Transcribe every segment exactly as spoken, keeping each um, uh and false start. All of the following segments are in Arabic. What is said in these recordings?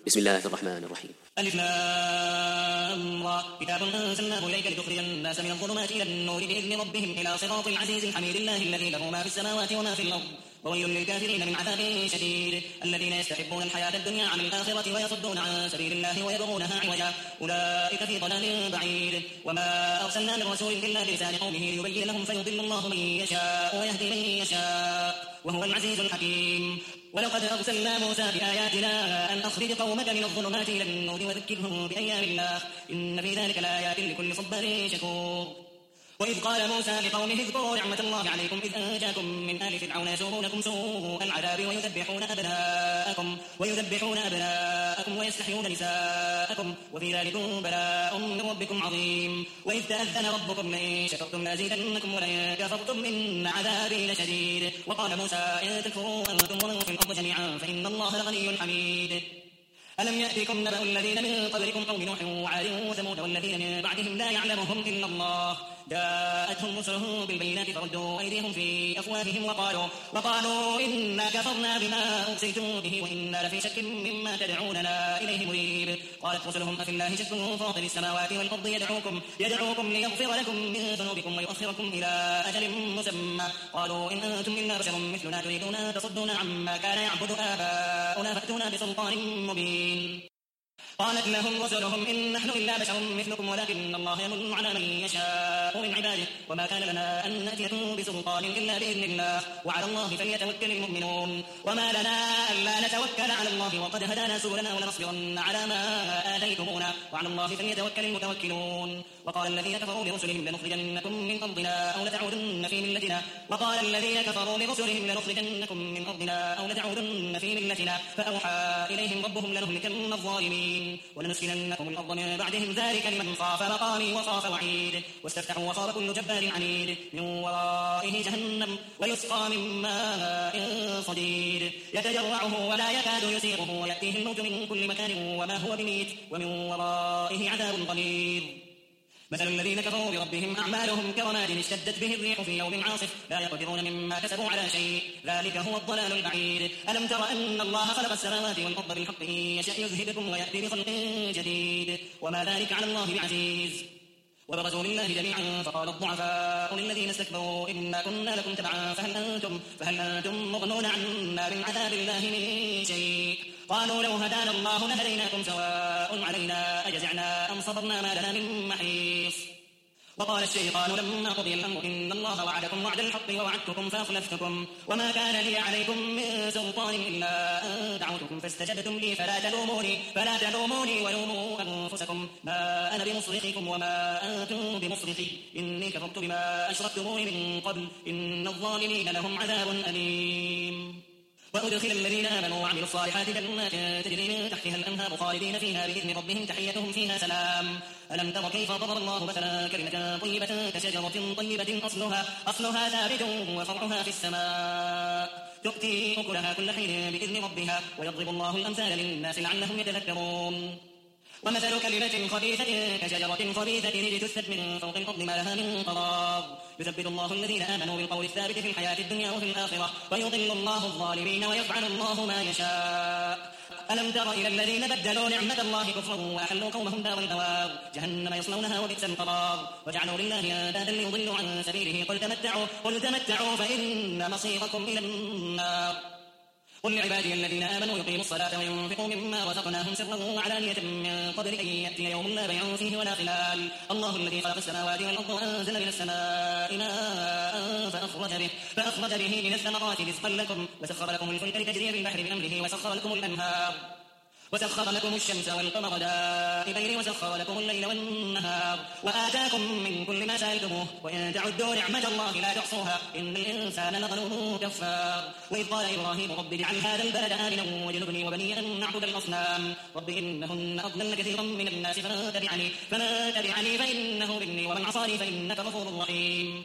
بسم الله الرحمن الرحيم. ألف لام را كتاب أنزلناه إليك لتخرج الناس من الظلمات إلى النور بإذن ربهم إلى صراط العزيز الحميد الله الذي له ما في السماوات وما في الأرض وويل للكافرين من عذاب شديد الذين يستحبون الحياة الدنيا عن الآخرة ويصدون عن سبيل الله ويبغونها عوجا أولئك في ضلال بعيد وما أرسلنا من رسول إلا بلسان قومه ليبين لهم فيضل الله من يشاء ويهدي من يشاء وهو العزيز الحكيم. ولقد أرسلنا موسى بآياتنا أن أخرج قومك من الظلمات إلى النور وذكرهم بأيام الله إن في ذلك لآيات لكل صبار شكور. وإذ قال موسى لقومه اذكروا نعمة الله عليكم إذ أنجاكم من آل فرعون يسومونكم سوء العذاب ويذبحون أبناءكم ويذبحون أبناءكم ويستحيون نساءكم وفي ذلكم بلاء من ربكم عظيم. وإذ تأذن ربكم لئن شكرتم لأزيدنكم ولئن كفرتم إن عذابي لشديد. وقال موسى إن تكفروا أنتم ومن في الأرض جميعا فإن الله لغني حميد. ألم يأتكم نبأ الذين من قبلكم قوم نوح وعاد وثمود والذين من بعدهم لا يعلمهم إلا الله جاءتهم رسلهم بالبينات فردوا أيديهم في أفواههم وقالوا, وقالوا إنا كفرنا بما أرسلتم به وإنا لفي شك مما تدعوننا إليه مريب. قالت رسلهم أفي الله شك فاطر السماوات والأرض يدعوكم, يدعوكم ليغفر لكم من ذنوبكم ويؤخركم إلى أجل مسمى قالوا إن أنتم إلا بشر مثلنا تريدون أن تصدونا عما كان يعبد آباؤنا فأتونا بسلطان مبين. قالت لهم رسلهم إن نحن إلا بشر مثلكم ولكن الله يمن على من يشاء من عباده وما كان لنا أن نأتيكم بسلطان إلا بإذن الله وعلى الله فليتوكل المؤمنون. وما لنا ألا نتوكل على الله وقد هدانا سبلنا ولنصبرن على ما آتيتمونا وعلى الله فليتوكل المتوكلون. وقال الذين كفروا لرسلهم لنخرجنكم من أرضنا أو لتعودن في ملتنا وقال الذين كفروا لرسلهم لنخرجنكم من أرضنا أو لتعودن في ملتنا فأوحى إليهم ربهم لنهلكن الظالمين ولنسكننكم الأرض من بعدهم ذلك لمن خاف مقامي وخاف وعيد. واستفتحوا وخاب كل جبار عنيد من ورائه جهنم ويسقى من ماء صديد يتجرعه ولا يكاد يسيغه ويأتيه الموت من كل مكان وما هو بميت ومن ورائه عذاب غليظ. مثل الذين كفروا بربهم أعمالهم كرماد اشتدت به الريح في يوم عاصف لا يقدرون مما كسبوا على شيء ذلك هو الضلال البعيد. ألم تر أن الله خلق السماوات والأرض بالحق إن يشأ يذهبكم ويأتي بخلق جديد وما ذلك على الله بعزيز. وبرزوا لله جميعا فقال الضعفاء للذين استكبروا إنا كنا لكم تبعا فهل أنتم, فهل أنتم مغنون عنا من عذاب الله من شيء قالوا لو هدانا الله لهديناكم سواء علينا أجزعنا أم صبرنا ما لنا من محيص. وقال الشيطان لما قضي الأمر إن الله وعدكم وعد الحق ووعدتكم فأخلفتكم وما كان لي عليكم من سلطان إلا أن دعوتكم فاستجبتم لي فلا تلوموني, فلا تلوموني ولوموا أنفسكم ما أنا بمصرخكم وما أنتم بمصرخي إني كفرت بما أشركتموني من قبل إن الظالمين لهم عذاب أليم. وأدخل الذين آمنوا وعملوا الصالحات جنات تجري من تحتها الأنهار خالدين فيها بإذن ربهم تحيتهم فيها سلام. ألم تر كيف ضرب الله مثلا كلمة طيبة كشجرة طيبة أصلها, أصلها ثابت وفرعها في السماء تؤتي أكلها كل حين بإذن ربها ويضرب الله الأمثال للناس لعلهم يتذكرون. ومثل كلمة خبيثة كشجرة خبيثة اجتثت من فوق الأرض ما لها من قرار يثبت الله الذين آمنوا بالقول الثابت في الحياة الدنيا وفي الآخرة ويضل الله الظالمين ويفعل الله ما يشاء. ألم تر إلى الذين بدلوا نعمة الله كفرا وأحلوا قومهم دار البوار جهنم يصلونها وبئس القرار وجعلوا لله أندادا ليضلوا عن سبيله قل تمتعوا, قل تمتعوا فإن مصيركم إلى النار. قل لعبادي الذين آمنوا يقيموا الصلاة وينفقوا مما رزقناهم سرا وعلانية من قبل أن يأتي يوم لا بيع فيه ولا خلال. الله الذي خلق السماوات والأرض وأنزل من السماء ماء فأخرج به, فأخرج به من الثمرات رزقا لكم وسخر لكم الفلك لتجري بالبحر بأمره وسخر لكم الأنهار وسخر لكم الشمس والقمر دائبين وسخر لكم الليل والنهار وآتاكم من كل ما سألتموه وإن تعدوا نعمة الله لا تحصوها إن الإنسان لظلوم كفار. وإذ قال إبراهيم رب اجعل هذا البلد آمنا واجنبني وبني أن نعبد الأصنام رب إنهن أضللن كثيرا من الناس فمن تبعني, فمن تبعني فإنه مني ومن عصاني فإنك غفور رحيم.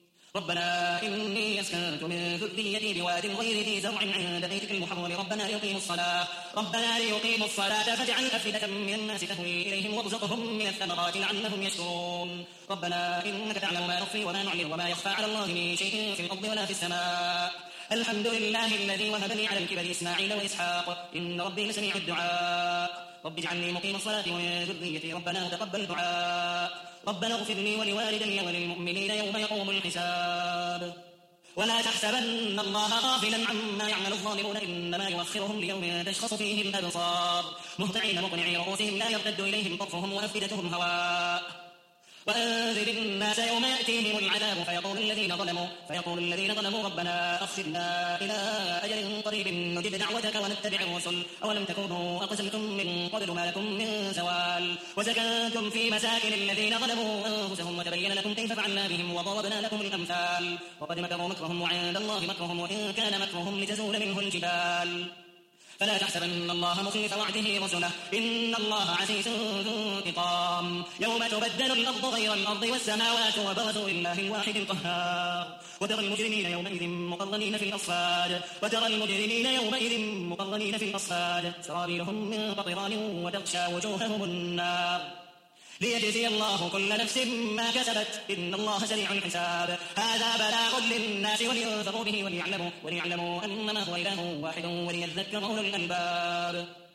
ربنا إني أسكنت من ذريتي بواد غير ذي زرع عند بيتك المحرم ربنا ليقيموا الصلاة ربنا ليقيموا الصلاة فاجعل أفئدة من الناس تهوي إليهم وارزقهم من الثمرات لعلهم يشكرون. ربنا إنك تعلم ما نخفي وما نعلن وما يخفى على الله من شيء في الأرض ولا في السماء الحمد لله الذي وهب لي على الكبر إسماعيل وإسحاق إن ربي لسميع الدعاء رب اجعلني مقيم الصلاة ومن ذريتي ربنا تقبل دعاء ربنا اغفر لي ولوالدي وللمؤمنين يوم يقوم الحساب ولا تحسبن الله غافلا عما يعمل الظالمون إنما يؤخرهم ليوم تشخص فيه الأبصار مهطعين مقنعي رؤوسهم لا يرتد إليهم طرفهم وأفئدتهم هواء وأنذر الناس يوم يأتيهم العذاب فيقول الذين ظلموا فيقول الذين ظلموا ربنا أخرنا إلى أجل قريب نجب دعوتك ونتبع الرسل أولم تكونوا أقسمتم من قبل ما لكم من زوال وسكنتم في مساكن الذين ظلموا أنفسهم وتبين لكم كيف فعلنا بهم وضربنا لكم الأمثال وقد مكروا مكرهم وعند الله مكرهم وإن كان مكرهم لتزول منه الجبال فلا تحسبن الله مخلف وعده رسله إن الله عزيز ذو انتقام يوم تبدل الأرض غير الأرض والسماوات وبرزوا لله الواحد القهار وترى المجرمين يومئذ مقرنين في الأصفاد وترى المجرمين يومئذ مقرنين في الأصفاد سرابيلهم من قطران وتغشى وجوههم النار ليجزي الله كل نفس ما كسبت إن الله سريع الحساب هذا بلاغ للناس ولينذروا به وليعلموا, وليعلموا أنما هو إله واحد وليذكر أولو الألباب.